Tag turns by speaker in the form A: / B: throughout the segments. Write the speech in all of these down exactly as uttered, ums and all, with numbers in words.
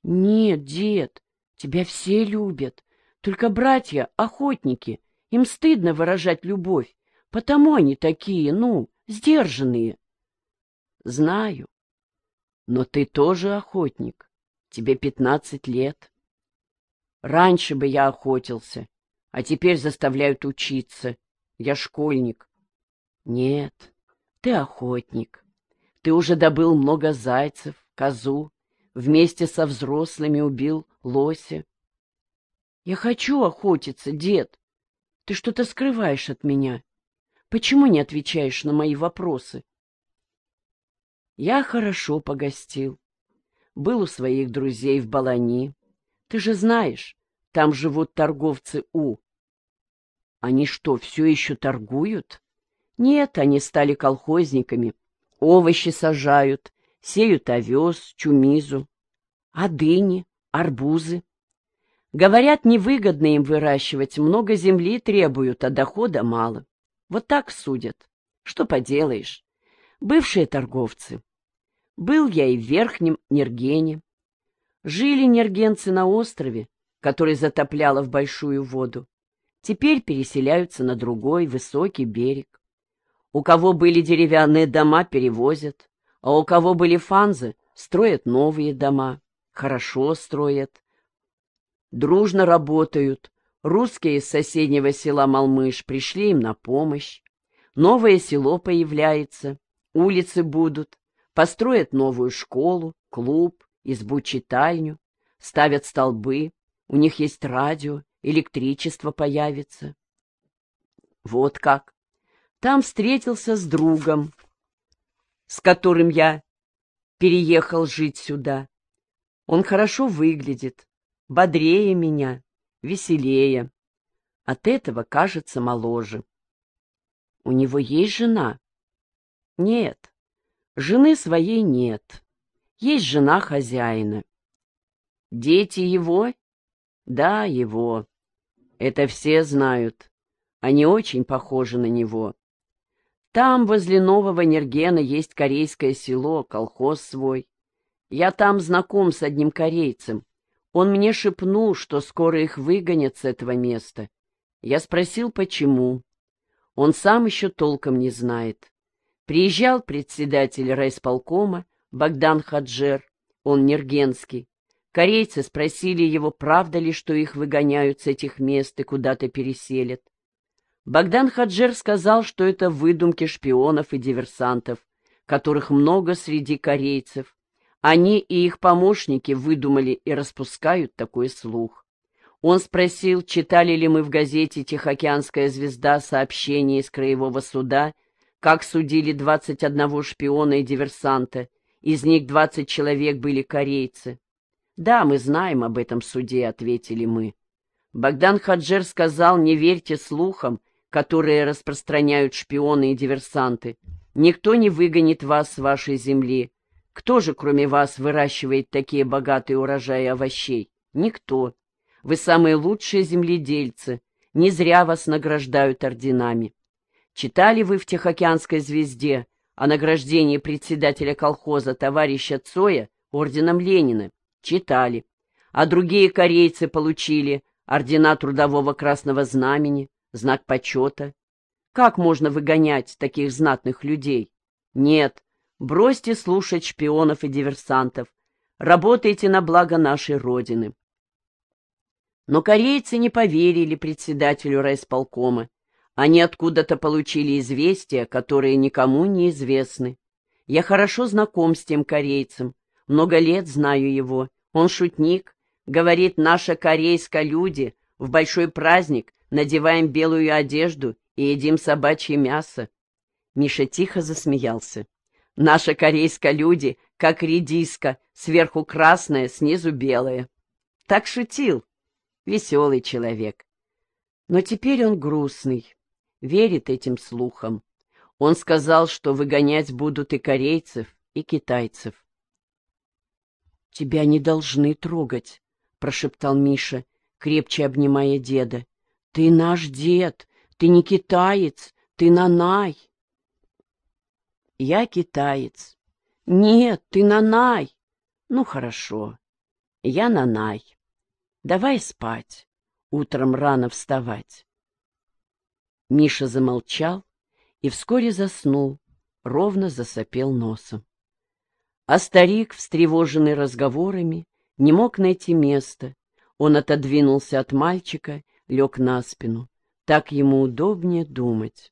A: Нет, дед, тебя все любят. Только братья — охотники. Им стыдно выражать любовь. Потому они такие, ну, сдержанные. Знаю. Но ты тоже охотник. Тебе пятнадцать лет. Раньше бы я охотился, а теперь заставляют учиться. Я школьник. Нет, ты охотник. Ты уже добыл много зайцев, козу, вместе со взрослыми убил лося. Я хочу охотиться, дед. Ты что-то скрываешь от меня. Почему не отвечаешь на мои вопросы? Я хорошо погостил. Был у своих друзей в Балани. Ты же знаешь, там живут торговцы У. Они что, все еще торгуют? Нет, они стали колхозниками. Овощи сажают, сеют овес, чумизу. А дыни, арбузы? Говорят, невыгодно им выращивать, много земли требуют, а дохода мало. Вот так судят. Что поделаешь? Бывшие торговцы. Был я и в Верхнем Нергене. Жили нергенцы на острове, который затопляло в большую воду. Теперь переселяются на другой, высокий берег. У кого были деревянные дома, перевозят, а у кого были фанзы, строят новые дома. Хорошо строят. Дружно работают. Русские из соседнего села Малмыш пришли им на помощь. Новое село появляется, улицы будут, построят новую школу, клуб, избу-читальню, ставят столбы, у них есть радио, электричество появится. Вот как. Там встретился с другом, с которым я переехал жить сюда. Он хорошо выглядит, бодрее меня, веселее. От этого кажется моложе. У него есть жена? Нет, жены своей нет. Есть жена хозяина. Дети его? Да, его. Это все знают. Они очень похожи на него. Там, возле Нового Нергена, есть корейское село, колхоз свой. Я там знаком с одним корейцем. Он мне шепнул, что скоро их выгонят с этого места. Я спросил, почему. Он сам еще толком не знает. Приезжал председатель райисполкома Богдан Хаджер, он нергенский. Корейцы спросили его, правда ли, что их выгоняют с этих мест и куда-то переселят. Богдан Хаджер сказал, что это выдумки шпионов и диверсантов, которых много среди корейцев. Они и их помощники выдумали и распускают такой слух. Он спросил, читали ли мы в газете «Тихоокеанская звезда» сообщение из краевого суда, как судили двадцать одного шпиона и диверсанта, из них двадцать человек были корейцы. «Да, мы знаем об этом суде», — ответили мы. Богдан Хаджер сказал, не верьте слухам, которые распространяют шпионы и диверсанты. Никто не выгонит вас с вашей земли. Кто же, кроме вас, выращивает такие богатые урожаи овощей? Никто. Вы самые лучшие земледельцы. Не зря вас награждают орденами. Читали вы в «Тихоокеанской звезде» о награждении председателя колхоза товарища Цоя орденом Ленина? Читали. А другие корейцы получили ордена Трудового Красного Знамени, знак почета. Как можно выгонять таких знатных людей? Нет, бросьте слушать шпионов и диверсантов. Работайте на благо нашей Родины. Но корейцы не поверили председателю райисполкома. Они откуда-то получили известия, которые никому не известны. Я хорошо знаком с тем корейцем, много лет знаю его. Он шутник, говорит, наша корейская люди в большой праздник надеваем белую одежду и едим собачье мясо. Миша тихо засмеялся. Наша корейская люди, как редиска, сверху красная, снизу белая. Так шутил. Веселый человек. Но теперь он грустный, верит этим слухам. Он сказал, что выгонять будут и корейцев, и китайцев. «Тебя не должны трогать», — прошептал Миша, крепче обнимая деда. «Ты наш дед, ты не китаец, ты нанай». «Я китаец». «Нет, ты нанай». «Ну, хорошо. Я Нанай. Давай спать, утром рано вставать. Миша замолчал и вскоре заснул, ровно засопел носом. А старик, встревоженный разговорами, не мог найти места. Он отодвинулся от мальчика, лег на спину. Так ему удобнее думать.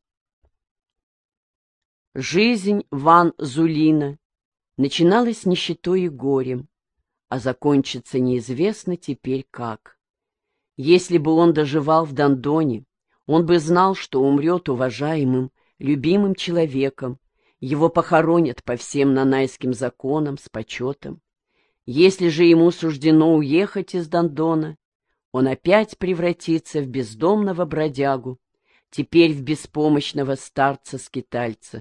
A: Жизнь Ван Зулина начиналась нищетой и горем, а закончится неизвестно теперь как. Если бы он доживал в Дандоне, он бы знал, что умрет уважаемым, любимым человеком, его похоронят по всем нанайским законам с почетом. Если же ему суждено уехать из Дандона, он опять превратится в бездомного бродягу, теперь в беспомощного старца-скитальца.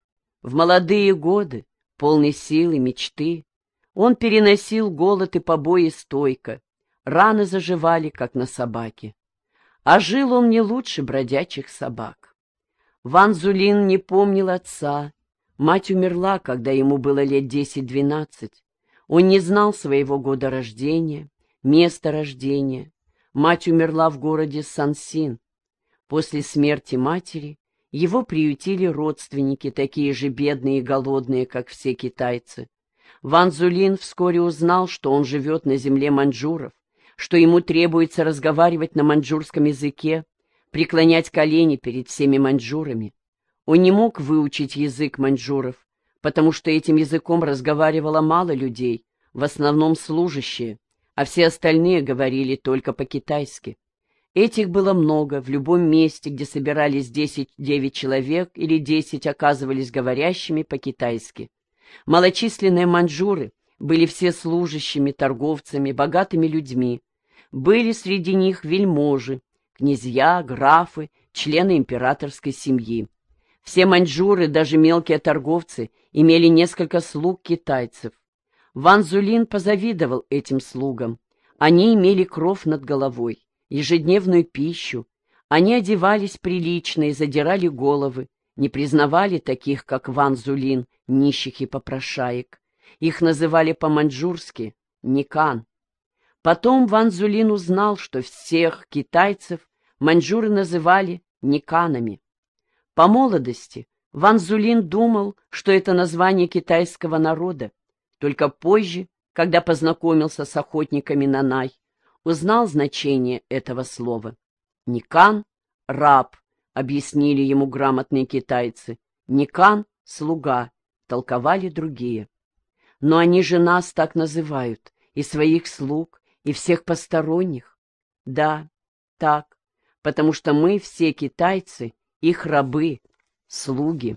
A: В молодые годы, полный сил и мечты, он переносил голод и побои стойко, раны заживали, как на собаке. А жил он не лучше бродячих собак. Ван Зулин не помнил отца, мать умерла, когда ему было лет десять-двенадцать. Он не знал своего года рождения, места рождения. Мать умерла в городе Сансин. После смерти матери его приютили родственники, такие же бедные и голодные, как все китайцы. Ван Зулин вскоре узнал, что он живет на земле маньчжуров, что ему требуется разговаривать на маньчжурском языке, преклонять колени перед всеми маньчжурами. Он не мог выучить язык маньчжуров, потому что этим языком разговаривало мало людей, в основном служащие, а все остальные говорили только по-китайски. Этих было много, в любом месте, где собирались десять-девять человек или десять оказывались говорящими по-китайски. Малочисленные маньчжуры были все служащими, торговцами, богатыми людьми. Были среди них вельможи, князья, графы, члены императорской семьи. Все маньчжуры, даже мелкие торговцы, имели несколько слуг китайцев. Ван Зулин позавидовал этим слугам. Они имели кров над головой, ежедневную пищу. Они одевались прилично и задирали головы, не признавали таких, как Ван Зулин, нищих и попрошаек. Их называли по-маньчжурски «никан». Потом Ван Зулин узнал, что всех китайцев маньчжуры называли никанами. По молодости Ван Зулин думал, что это название китайского народа. Только позже, когда познакомился с охотниками Нанай, узнал значение этого слова. Никан — раб, объяснили ему грамотные китайцы. Никан — слуга, толковали другие. Но они же нас так называют, и своих слуг, и всех посторонних. Да, так, потому что мы все китайцы, их рабы, слуги.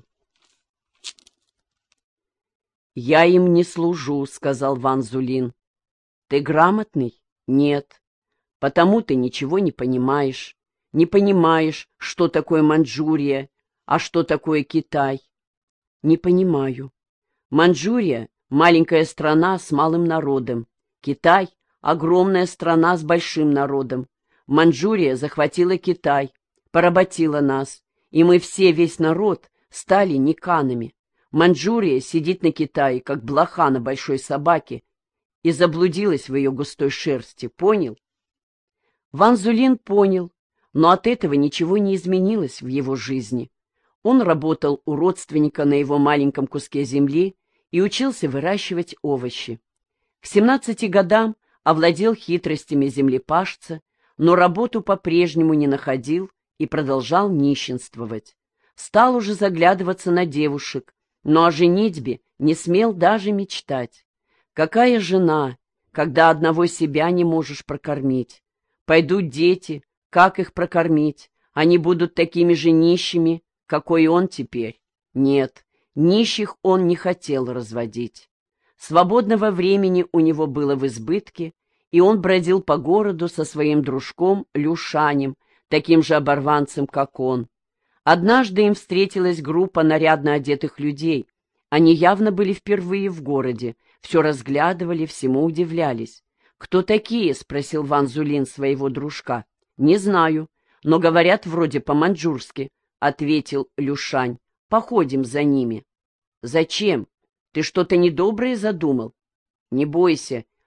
A: «Я им не служу», — сказал Ван Зулин. «Ты грамотный?» «Нет. Потому ты ничего не понимаешь. Не понимаешь, что такое Маньчжурия, а что такое Китай». «Не понимаю. Маньчжурия — маленькая страна с малым народом. Китай — огромная страна с большим народом. Маньчжурия захватила Китай, поработила нас, и мы все, весь народ, стали никанами. Маньчжурия сидит на Китае, как блоха на большой собаке, и заблудилась в ее густой шерсти, понял?» Ван Зулин понял, но от этого ничего не изменилось в его жизни. Он работал у родственника на его маленьком куске земли и учился выращивать овощи. К семнадцати годам овладел хитростями землепашца, но работу по-прежнему не находил и продолжал нищенствовать. Стал уже заглядываться на девушек, но о женитьбе не смел даже мечтать. Какая жена, когда одного себя не можешь прокормить? Пойдут дети, как их прокормить? Они будут такими же нищими, какой он теперь. Нет, нищих он не хотел разводить. Свободного времени у него было в избытке, и он бродил по городу со своим дружком Люшанем, таким же оборванцем, как он. Однажды им встретилась группа нарядно одетых людей. Они явно были впервые в городе, все разглядывали, всему удивлялись. «Кто такие?» — спросил Ван Зулин своего дружка. «Не знаю, но говорят вроде по-маньчжурски», — ответил Люшань. «Походим за ними». «Зачем? Ты что-то недоброе задумал?» «Не бойся,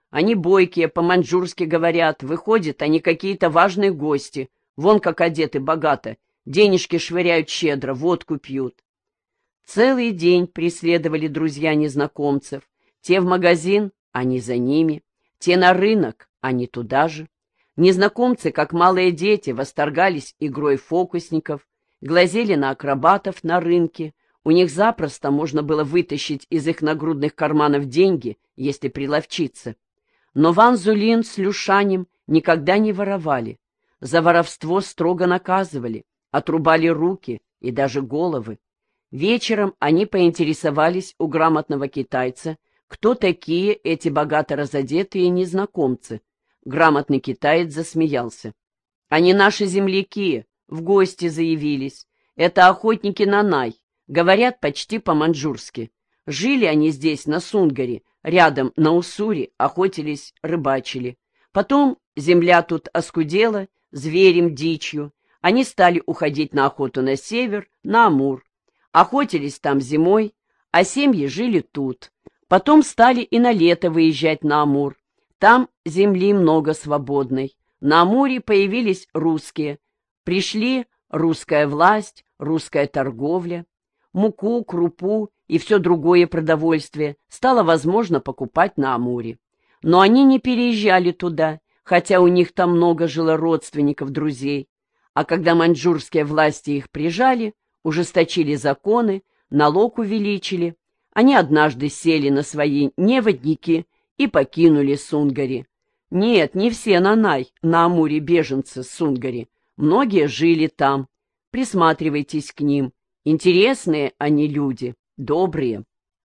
A: Они бойкие, по-маньчжурски говорят, выходят, они какие-то важные гости. Вон как одеты богато, денежки швыряют щедро, водку пьют. Целый день преследовали друзья незнакомцев. Те в магазин, они за ними. Те на рынок, они туда же. Незнакомцы, как малые дети, восторгались игрой фокусников, глазели на акробатов на рынке. У них запросто можно было вытащить из их нагрудных карманов деньги, если приловчиться. Но Ван Зулин с Люшанем никогда не воровали. За воровство строго наказывали, отрубали руки и даже головы. Вечером они поинтересовались у грамотного китайца, кто такие эти богато разодетые незнакомцы. Грамотный китаец засмеялся. «Они наши земляки, в гости заявились. Это охотники Нанай, говорят почти по-маньчжурски. Жили они здесь, на Сунгаре, рядом, на Уссури, охотились, рыбачили. Потом земля тут оскудела, зверем, дичью. Они стали уходить на охоту на север, на Амур. Охотились там зимой, а семьи жили тут. Потом стали и на лето выезжать на Амур. Там земли много свободной. На Амуре появились русские. Пришли русская власть, русская торговля. Муку, крупу и все другое продовольствие стало возможно покупать на Амуре. Но они не переезжали туда, хотя у них там много жило родственников, друзей. А когда маньчжурские власти их прижали, ужесточили законы, налог увеличили, они однажды сели на свои неводники и покинули Сунгари. Нет, не все Нанай на Амуре беженцы с Сунгари. Многие жили там. Присматривайтесь к ним. Интересные они люди, добрые.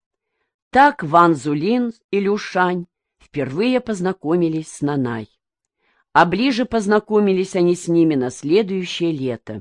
A: Так Ван Зулин и Люшань впервые познакомились с Нанай. А ближе познакомились они с ними на следующее лето.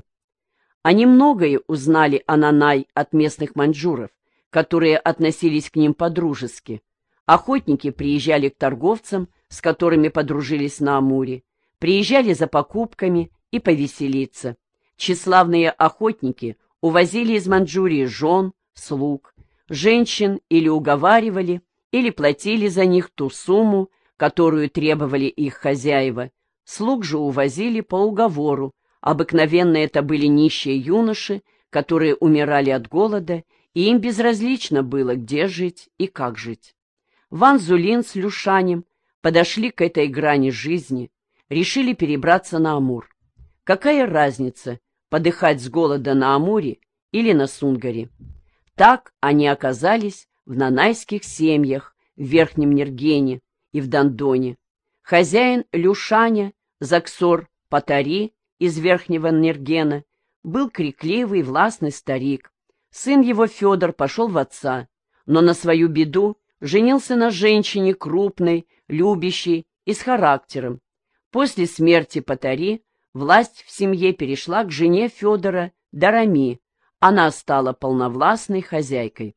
A: Они многое узнали о Нанай от местных маньчжуров, которые относились к ним по-дружески. Охотники приезжали к торговцам, с которыми подружились на Амуре, приезжали за покупками и повеселиться. Тщеславные охотники увозили из Маньчжурии жен, слуг, женщин или уговаривали, или платили за них ту сумму, которую требовали их хозяева. Слуг же увозили по уговору. Обыкновенно это были нищие юноши, которые умирали от голода, и им безразлично было, где жить и как жить. Ван Зулин с Люшанем подошли к этой грани жизни, решили перебраться на Амур. Какая разница, подыхать с голода на Амуре или на Сунгаре? Так они оказались в нанайских семьях в Верхнем Нергене и в Дандоне. Хозяин Люшаня, Заксор Патари из Верхнего Нергена, был крикливый, властный старик. Сын его Федор пошел в отца, но на свою беду женился на женщине крупной, любящей и с характером. После смерти Патари власть в семье перешла к жене Федора, Дарами. Она стала полновластной хозяйкой.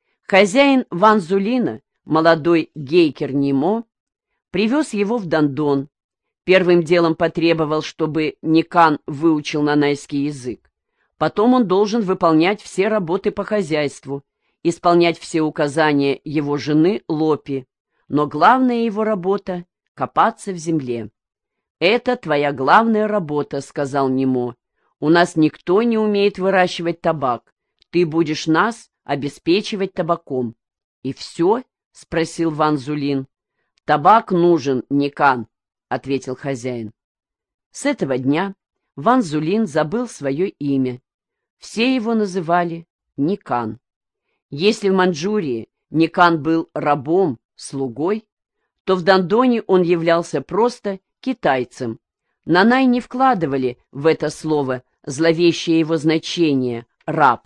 A: Хозяин Ван Зулина, молодой Гейкер Нимо, привез его в Дандон. Первым делом потребовал, чтобы Никан выучил нанайский язык. Потом он должен выполнять все работы по хозяйству, исполнять все указания его жены Лопи. Но главная его работа — копаться в земле. «Это твоя главная работа», — сказал Нимо. «У нас никто не умеет выращивать табак. Ты будешь нас обеспечивать табаком». «И все?» — спросил Ван Зулин. «Табак нужен, Никан», — ответил хозяин. С этого дня Ван Зулин забыл свое имя. Все его называли Никан. Если в Маньчжурии Никан был рабом, слугой, то в Дандоне он являлся просто китайцем. Нанай не вкладывали в это слово зловещее его значение «раб».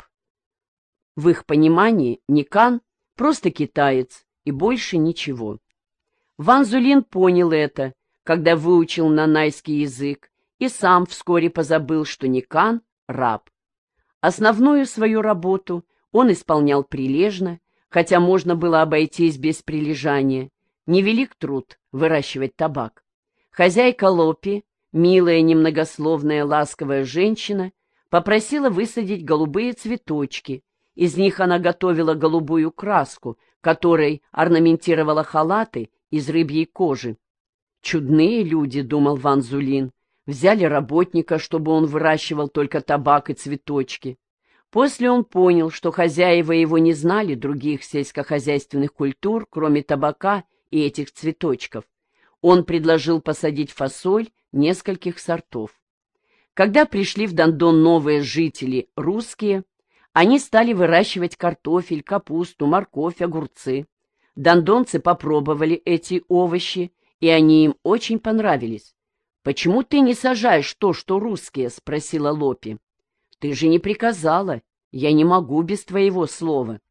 A: В их понимании Никан — просто китаец и больше ничего. Ван Зулин понял это, когда выучил нанайский язык, и сам вскоре позабыл, что Никан — раб. Основную свою работу он исполнял прилежно, хотя можно было обойтись без прилежания. Невелик труд выращивать табак. Хозяйка Лопи, милая, немногословная, ласковая женщина, попросила высадить голубые цветочки. Из них она готовила голубую краску, которой орнаментировала халаты из рыбьей кожи. «Чудные люди», — думал Ван Зулин. Взяли работника, чтобы он выращивал только табак и цветочки. После он понял, что хозяева его не знали других сельскохозяйственных культур, кроме табака и этих цветочков. Он предложил посадить фасоль нескольких сортов. Когда пришли в Дандон новые жители, русские, они стали выращивать картофель, капусту, морковь, огурцы. Дандонцы попробовали эти овощи, и они им очень понравились. «Почему ты не сажаешь то, что русские?» — спросила Лопи. «Ты же не приказала. Я не могу без твоего слова».